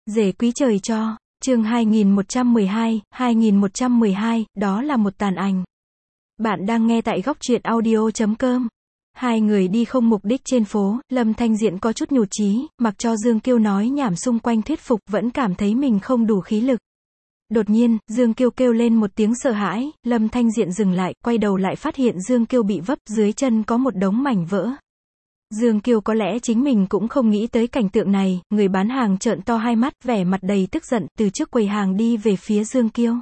Rể quý trời cho, chương 2112, đó là một tàn ảnh. Bạn đang nghe tại góc truyện audio.com. Hai người đi không mục đích trên phố, Lâm Thanh Diện có chút nhụt chí, mặc cho Dương Kiêu nói nhảm xung quanh thuyết phục, vẫn cảm thấy mình không đủ khí lực. Đột nhiên, Dương Kiêu kêu lên một tiếng sợ hãi, Lâm Thanh Diện dừng lại, quay đầu lại phát hiện Dương Kiêu bị vấp, dưới chân có một đống mảnh vỡ. Dương Kiêu có lẽ chính mình cũng không nghĩ tới cảnh tượng này, người bán hàng trợn to hai mắt, vẻ mặt đầy tức giận, từ trước quầy hàng đi về phía Dương Kiêu.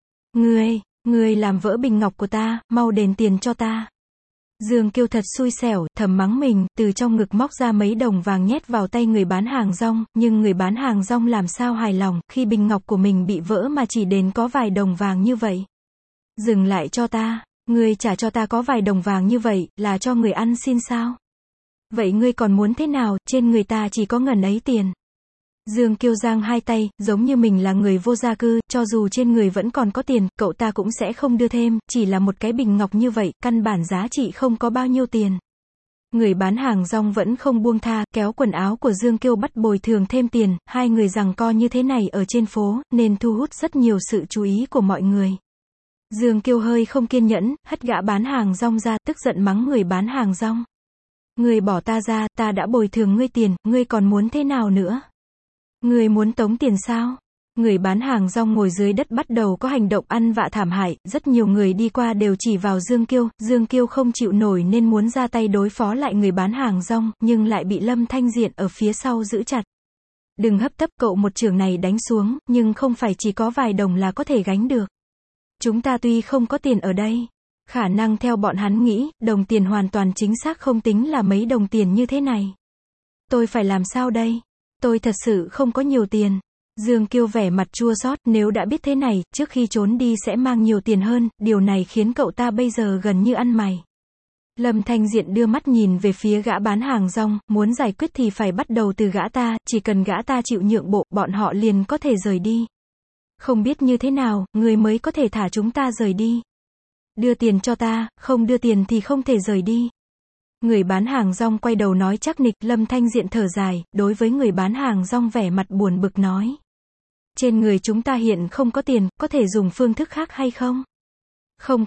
Ngươi làm vỡ bình ngọc của ta, mau đền tiền cho ta. Dương Kiêu thật xui xẻo, thầm mắng mình, từ trong ngực móc ra mấy đồng vàng nhét vào tay người bán hàng rong, nhưng người bán hàng rong làm sao hài lòng, khi bình ngọc của mình bị vỡ mà chỉ đền có vài đồng vàng như vậy. Dừng lại cho ta, ngươi trả cho ta có vài đồng vàng như vậy, là cho người ăn xin sao? Vậy ngươi còn muốn thế nào, trên người ta chỉ có ngần ấy tiền. Dương Kiêu giang hai tay, giống như mình là người vô gia cư, cho dù trên người vẫn còn có tiền, cậu ta cũng sẽ không đưa thêm, chỉ là một cái bình ngọc như vậy, căn bản giá trị không có bao nhiêu tiền. Người bán hàng rong vẫn không buông tha, kéo quần áo của Dương Kiêu bắt bồi thường thêm tiền, hai người giằng co như thế này ở trên phố, nên thu hút rất nhiều sự chú ý của mọi người. Dương Kiêu hơi không kiên nhẫn, hất gã bán hàng rong ra, tức giận mắng người bán hàng rong. Ngươi bỏ ta ra, ta đã bồi thường ngươi tiền, ngươi còn muốn thế nào nữa? Ngươi muốn tống tiền sao? Người bán hàng rong ngồi dưới đất bắt đầu có hành động ăn vạ thảm hại, rất nhiều người đi qua đều chỉ vào Dương Kiêu không chịu nổi nên muốn ra tay đối phó lại người bán hàng rong, nhưng lại bị Lâm Thanh Diện ở phía sau giữ chặt. Đừng hấp tấp, cậu một chưởng này đánh xuống, nhưng không phải chỉ có vài đồng là có thể gánh được. Chúng ta tuy không có tiền ở đây. Khả năng theo bọn hắn nghĩ, đồng tiền hoàn toàn chính xác không tính là mấy đồng tiền như thế này. Tôi phải làm sao đây? Tôi thật sự không có nhiều tiền. Dương Kiêu vẻ mặt chua xót, nếu đã biết thế này, trước khi trốn đi sẽ mang nhiều tiền hơn, điều này khiến cậu ta bây giờ gần như ăn mày. Lâm Thanh Diện đưa mắt nhìn về phía gã bán hàng rong, muốn giải quyết thì phải bắt đầu từ gã ta, chỉ cần gã ta chịu nhượng bộ, bọn họ liền có thể rời đi. Không biết như thế nào, người mới có thể thả chúng ta rời đi. Đưa tiền cho ta, không đưa tiền thì không thể rời đi. Người bán hàng rong quay đầu nói chắc nịch, Lâm Thanh Diện thở dài, đối với người bán hàng rong vẻ mặt buồn bực nói. Trên người chúng ta hiện không có tiền, có thể dùng phương thức khác hay không? Không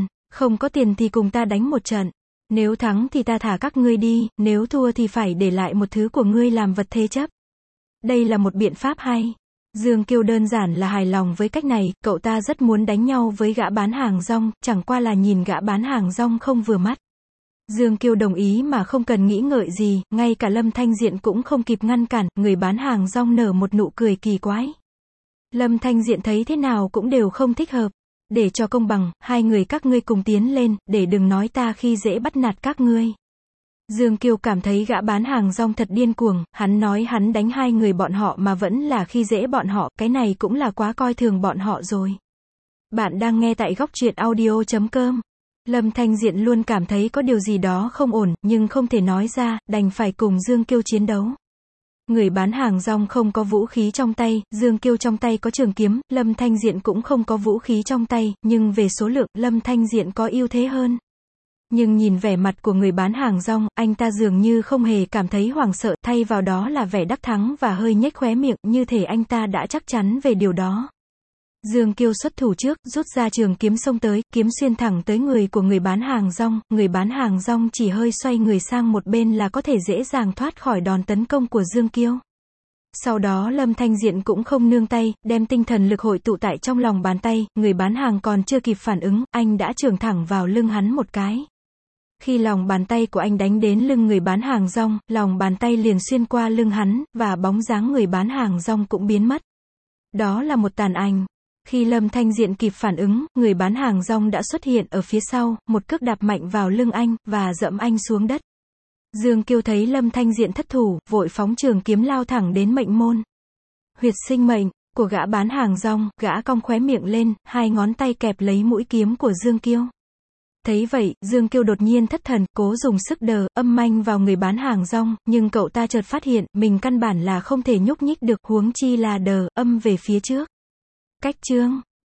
có tiền thì cùng ta đánh một trận. Nếu thắng thì ta thả các ngươi đi, nếu thua thì phải để lại một thứ của ngươi làm vật thế chấp. Đây là một biện pháp hay. Dương Kiêu đơn giản là hài lòng với cách này, cậu ta rất muốn đánh nhau với gã bán hàng rong, chẳng qua là nhìn gã bán hàng rong không vừa mắt. Dương Kiêu đồng ý mà không cần nghĩ ngợi gì, ngay cả Lâm Thanh Diện cũng không kịp ngăn cản, người bán hàng rong nở một nụ cười kỳ quái. Lâm Thanh Diện thấy thế nào cũng đều không thích hợp. Để cho công bằng, hai người các ngươi cùng tiến lên, để đừng nói ta khi dễ bắt nạt các ngươi. Dương Kiêu cảm thấy gã bán hàng rong thật điên cuồng, hắn nói hắn đánh hai người bọn họ mà vẫn là khi dễ bọn họ, cái này cũng là quá coi thường bọn họ rồi. Bạn đang nghe tại góc truyện audio.com. Lâm Thanh Diện luôn cảm thấy có điều gì đó không ổn, nhưng không thể nói ra, đành phải cùng Dương Kiêu chiến đấu. Người bán hàng rong không có vũ khí trong tay, Dương Kiêu trong tay có trường kiếm, Lâm Thanh Diện cũng không có vũ khí trong tay, nhưng về số lượng, Lâm Thanh Diện có ưu thế hơn. Nhưng nhìn vẻ mặt của người bán hàng rong, anh ta dường như không hề cảm thấy hoảng sợ, thay vào đó là vẻ đắc thắng và hơi nhếch khóe miệng, như thể anh ta đã chắc chắn về điều đó. Dương Kiêu xuất thủ trước, rút ra trường kiếm xông tới, kiếm xuyên thẳng tới người của người bán hàng rong chỉ hơi xoay người sang một bên là có thể dễ dàng thoát khỏi đòn tấn công của Dương Kiêu. Sau đó Lâm Thanh Diện cũng không nương tay, đem tinh thần lực hội tụ tại trong lòng bàn tay, người bán hàng còn chưa kịp phản ứng, anh đã chưởng thẳng vào lưng hắn một cái. Khi lòng bàn tay của anh đánh đến lưng người bán hàng rong, lòng bàn tay liền xuyên qua lưng hắn, và bóng dáng người bán hàng rong cũng biến mất. Đó là một tàn ảnh. Khi Lâm Thanh Diện kịp phản ứng, người bán hàng rong đã xuất hiện ở phía sau, một cước đạp mạnh vào lưng anh, và dẫm anh xuống đất. Dương Kiêu thấy Lâm Thanh Diện thất thủ, vội phóng trường kiếm lao thẳng đến mệnh môn. Huyệt sinh mệnh của gã bán hàng rong, gã cong khóe miệng lên, hai ngón tay kẹp lấy mũi kiếm của Dương Kiêu. Thấy vậy, Dương Kiêu đột nhiên thất thần, cố dùng sức đờ, âm manh vào người bán hàng rong, nhưng cậu ta chợt phát hiện, mình căn bản là không thể nhúc nhích được, huống chi là đờ, âm về phía trước. Cách chương